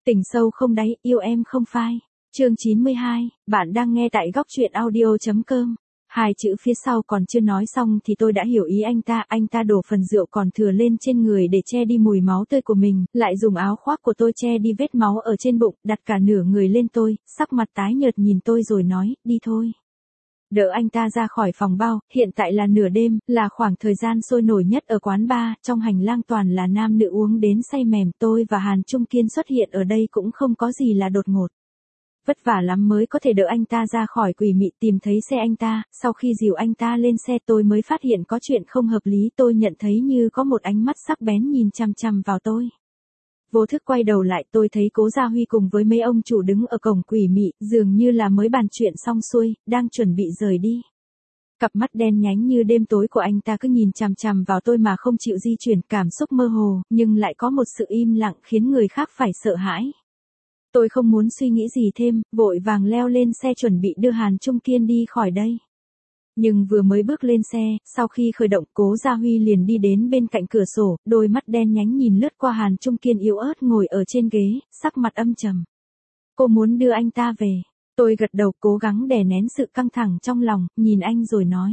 Tình sâu không đáy, yêu em không phai. Chương 92, bạn đang nghe tại góc truyện audio.com. Hai chữ phía sau còn chưa nói xong thì tôi đã hiểu ý anh ta đổ phần rượu còn thừa lên trên người để che đi mùi máu tươi của mình, lại dùng áo khoác của tôi che đi vết máu ở trên bụng, đặt cả nửa người lên tôi, sắc mặt tái nhợt nhìn tôi rồi nói, đi thôi. Đỡ anh ta ra khỏi phòng bao, hiện tại là nửa đêm, là khoảng thời gian sôi nổi nhất ở quán bar, trong hành lang toàn là nam nữ uống đến say mềm, tôi và Hàn Trung Kiên xuất hiện ở đây cũng không có gì là đột ngột. Vất vả lắm mới có thể đỡ anh ta ra khỏi quỷ mị tìm thấy xe anh ta, sau khi dìu anh ta lên xe tôi mới phát hiện có chuyện không hợp lý, tôi nhận thấy như có một ánh mắt sắc bén nhìn chằm chằm vào tôi. Vô thức quay đầu lại tôi thấy Cố Gia Huy cùng với mấy ông chủ đứng ở cổng quỷ mị, dường như là mới bàn chuyện xong xuôi, đang chuẩn bị rời đi. Cặp mắt đen nhánh như đêm tối của anh ta cứ nhìn chằm chằm vào tôi mà không chịu di chuyển, cảm xúc mơ hồ, nhưng lại có một sự im lặng khiến người khác phải sợ hãi. Tôi không muốn suy nghĩ gì thêm, vội vàng leo lên xe chuẩn bị đưa Hàn Trung Kiên đi khỏi đây. Nhưng vừa mới bước lên xe, sau khi khởi động Cố Gia Huy liền đi đến bên cạnh cửa sổ, đôi mắt đen nhánh nhìn lướt qua Hàn Trung Kiên yếu ớt ngồi ở trên ghế, sắc mặt âm trầm. Cô muốn đưa anh ta về. Tôi gật đầu cố gắng đè nén sự căng thẳng trong lòng, nhìn anh rồi nói.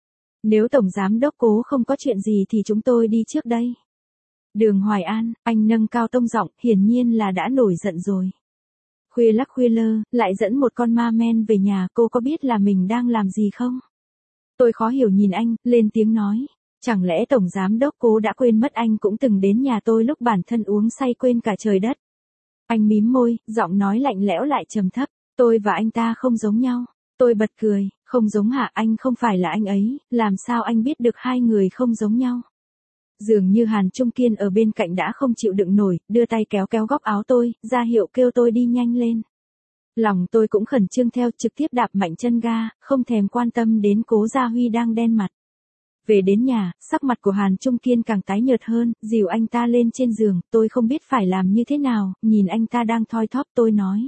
Nếu Tổng Giám Đốc Cố không có chuyện gì thì chúng tôi đi trước đây. Đường Hoài An, anh nâng cao tông giọng, hiển nhiên là đã nổi giận rồi. Khuya lắc khuya lơ, lại dẫn một con ma men về nhà, cô có biết là mình đang làm gì không? Tôi khó hiểu nhìn anh, lên tiếng nói. Chẳng lẽ Tổng Giám Đốc Cố đã quên mất anh cũng từng đến nhà tôi lúc bản thân uống say quên cả trời đất. Anh mím môi, giọng nói lạnh lẽo lại trầm thấp. Tôi và anh ta không giống nhau. Tôi bật cười, không giống hả? Anh không phải là anh ấy, làm sao anh biết được hai người không giống nhau? Dường như Hàn Trung Kiên ở bên cạnh đã không chịu đựng nổi, đưa tay kéo kéo góc áo tôi, ra hiệu kêu tôi đi nhanh lên. Lòng tôi cũng khẩn trương theo, trực tiếp đạp mạnh chân ga, không thèm quan tâm đến Cố Gia Huy đang đen mặt. Về đến nhà, sắc mặt của Hàn Trung Kiên càng tái nhợt hơn, dìu anh ta lên trên giường, tôi không biết phải làm như thế nào, nhìn anh ta đang thoi thóp tôi nói.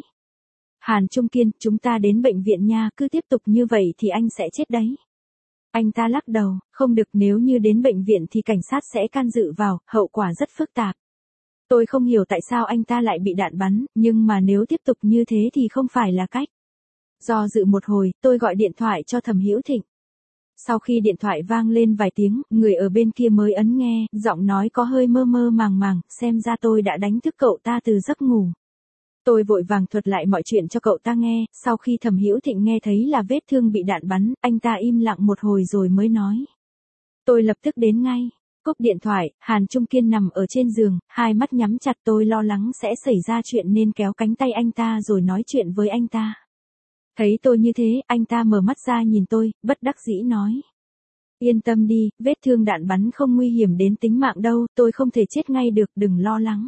Hàn Trung Kiên, chúng ta đến bệnh viện nha, cứ tiếp tục như vậy thì anh sẽ chết đấy. Anh ta lắc đầu, không được, nếu như đến bệnh viện thì cảnh sát sẽ can dự vào, hậu quả rất phức tạp. Tôi không hiểu tại sao anh ta lại bị đạn bắn, nhưng mà nếu tiếp tục như thế thì không phải là cách. Do dự một hồi, tôi gọi điện thoại cho Thẩm Hữu Thịnh. Sau khi điện thoại vang lên vài tiếng, người ở bên kia mới ấn nghe, giọng nói có hơi mơ mơ màng màng, xem ra tôi đã đánh thức cậu ta từ giấc ngủ. Tôi vội vàng thuật lại mọi chuyện cho cậu ta nghe, sau khi Thẩm Hữu Thịnh nghe thấy là vết thương bị đạn bắn, anh ta im lặng một hồi rồi mới nói. Tôi lập tức đến ngay. Cúp điện thoại, Hàn Trung Kiên nằm ở trên giường, hai mắt nhắm chặt, tôi lo lắng sẽ xảy ra chuyện nên kéo cánh tay anh ta rồi nói chuyện với anh ta. Thấy tôi như thế, anh ta mở mắt ra nhìn tôi, bất đắc dĩ nói. Yên tâm đi, vết thương đạn bắn không nguy hiểm đến tính mạng đâu, tôi không thể chết ngay được, đừng lo lắng.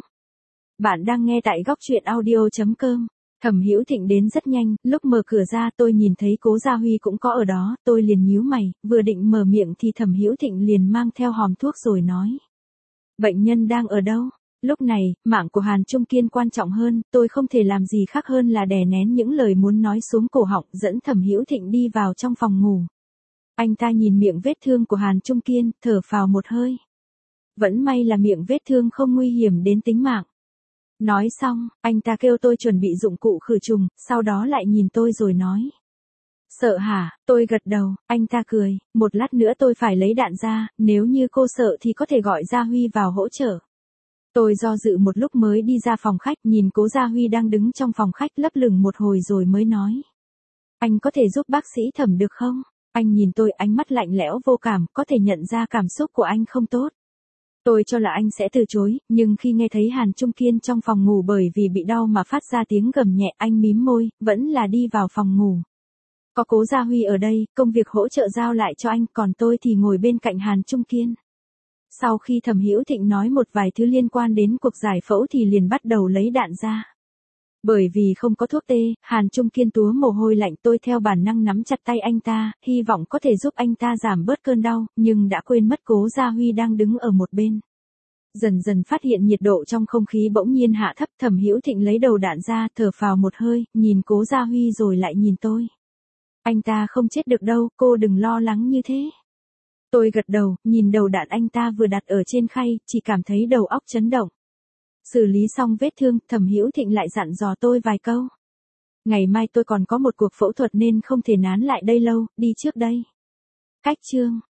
Bạn đang nghe tại góc truyện audio.com. Thẩm Hữu Thịnh đến rất nhanh, lúc mở cửa ra tôi nhìn thấy Cố Gia Huy cũng có ở đó, tôi liền nhíu mày, vừa định mở miệng thì Thẩm Hữu Thịnh liền mang theo hòm thuốc rồi nói. Bệnh nhân đang ở đâu? Lúc này, mạng của Hàn Trung Kiên quan trọng hơn, tôi không thể làm gì khác hơn là đè nén những lời muốn nói xuống cổ họng, dẫn Thẩm Hữu Thịnh đi vào trong phòng ngủ. Anh ta nhìn miệng vết thương của Hàn Trung Kiên, thở phào một hơi. Vẫn may là miệng vết thương không nguy hiểm đến tính mạng. Nói xong, anh ta kêu tôi chuẩn bị dụng cụ khử trùng, sau đó lại nhìn tôi rồi nói. Sợ hả? Tôi gật đầu, anh ta cười, một lát nữa tôi phải lấy đạn ra, nếu như cô sợ thì có thể gọi Gia Huy vào hỗ trợ. Tôi do dự một lúc mới đi ra phòng khách, nhìn Cố Gia Huy đang đứng trong phòng khách lấp lửng một hồi rồi mới nói. Anh có thể giúp bác sĩ Thẩm được không? Anh nhìn tôi, ánh mắt lạnh lẽo vô cảm, có thể nhận ra cảm xúc của anh không tốt. Tôi cho là anh sẽ từ chối, nhưng khi nghe thấy Hàn Trung Kiên trong phòng ngủ bởi vì bị đau mà phát ra tiếng gầm nhẹ, anh mím môi, vẫn là đi vào phòng ngủ. Có Cố Gia Huy ở đây, công việc hỗ trợ giao lại cho anh, còn tôi thì ngồi bên cạnh Hàn Trung Kiên. Sau khi Thẩm Hữu Thịnh nói một vài thứ liên quan đến cuộc giải phẫu thì liền bắt đầu lấy đạn ra. Bởi vì không có thuốc tê, Hàn Trung Kiên túa mồ hôi lạnh, tôi theo bản năng nắm chặt tay anh ta, hy vọng có thể giúp anh ta giảm bớt cơn đau, nhưng đã quên mất Cố Gia Huy đang đứng ở một bên. Dần dần phát hiện nhiệt độ trong không khí bỗng nhiên hạ thấp, Thẩm Hữu Thịnh lấy đầu đạn ra, thở phào một hơi, nhìn Cố Gia Huy rồi lại nhìn tôi. Anh ta không chết được đâu, cô đừng lo lắng như thế. Tôi gật đầu, nhìn đầu đạn anh ta vừa đặt ở trên khay, chỉ cảm thấy đầu óc chấn động. Xử lý xong vết thương, Thẩm Hữu Thịnh lại dặn dò tôi vài câu. Ngày mai tôi còn có một cuộc phẫu thuật nên không thể nán lại đây lâu, đi trước đây. Cách chương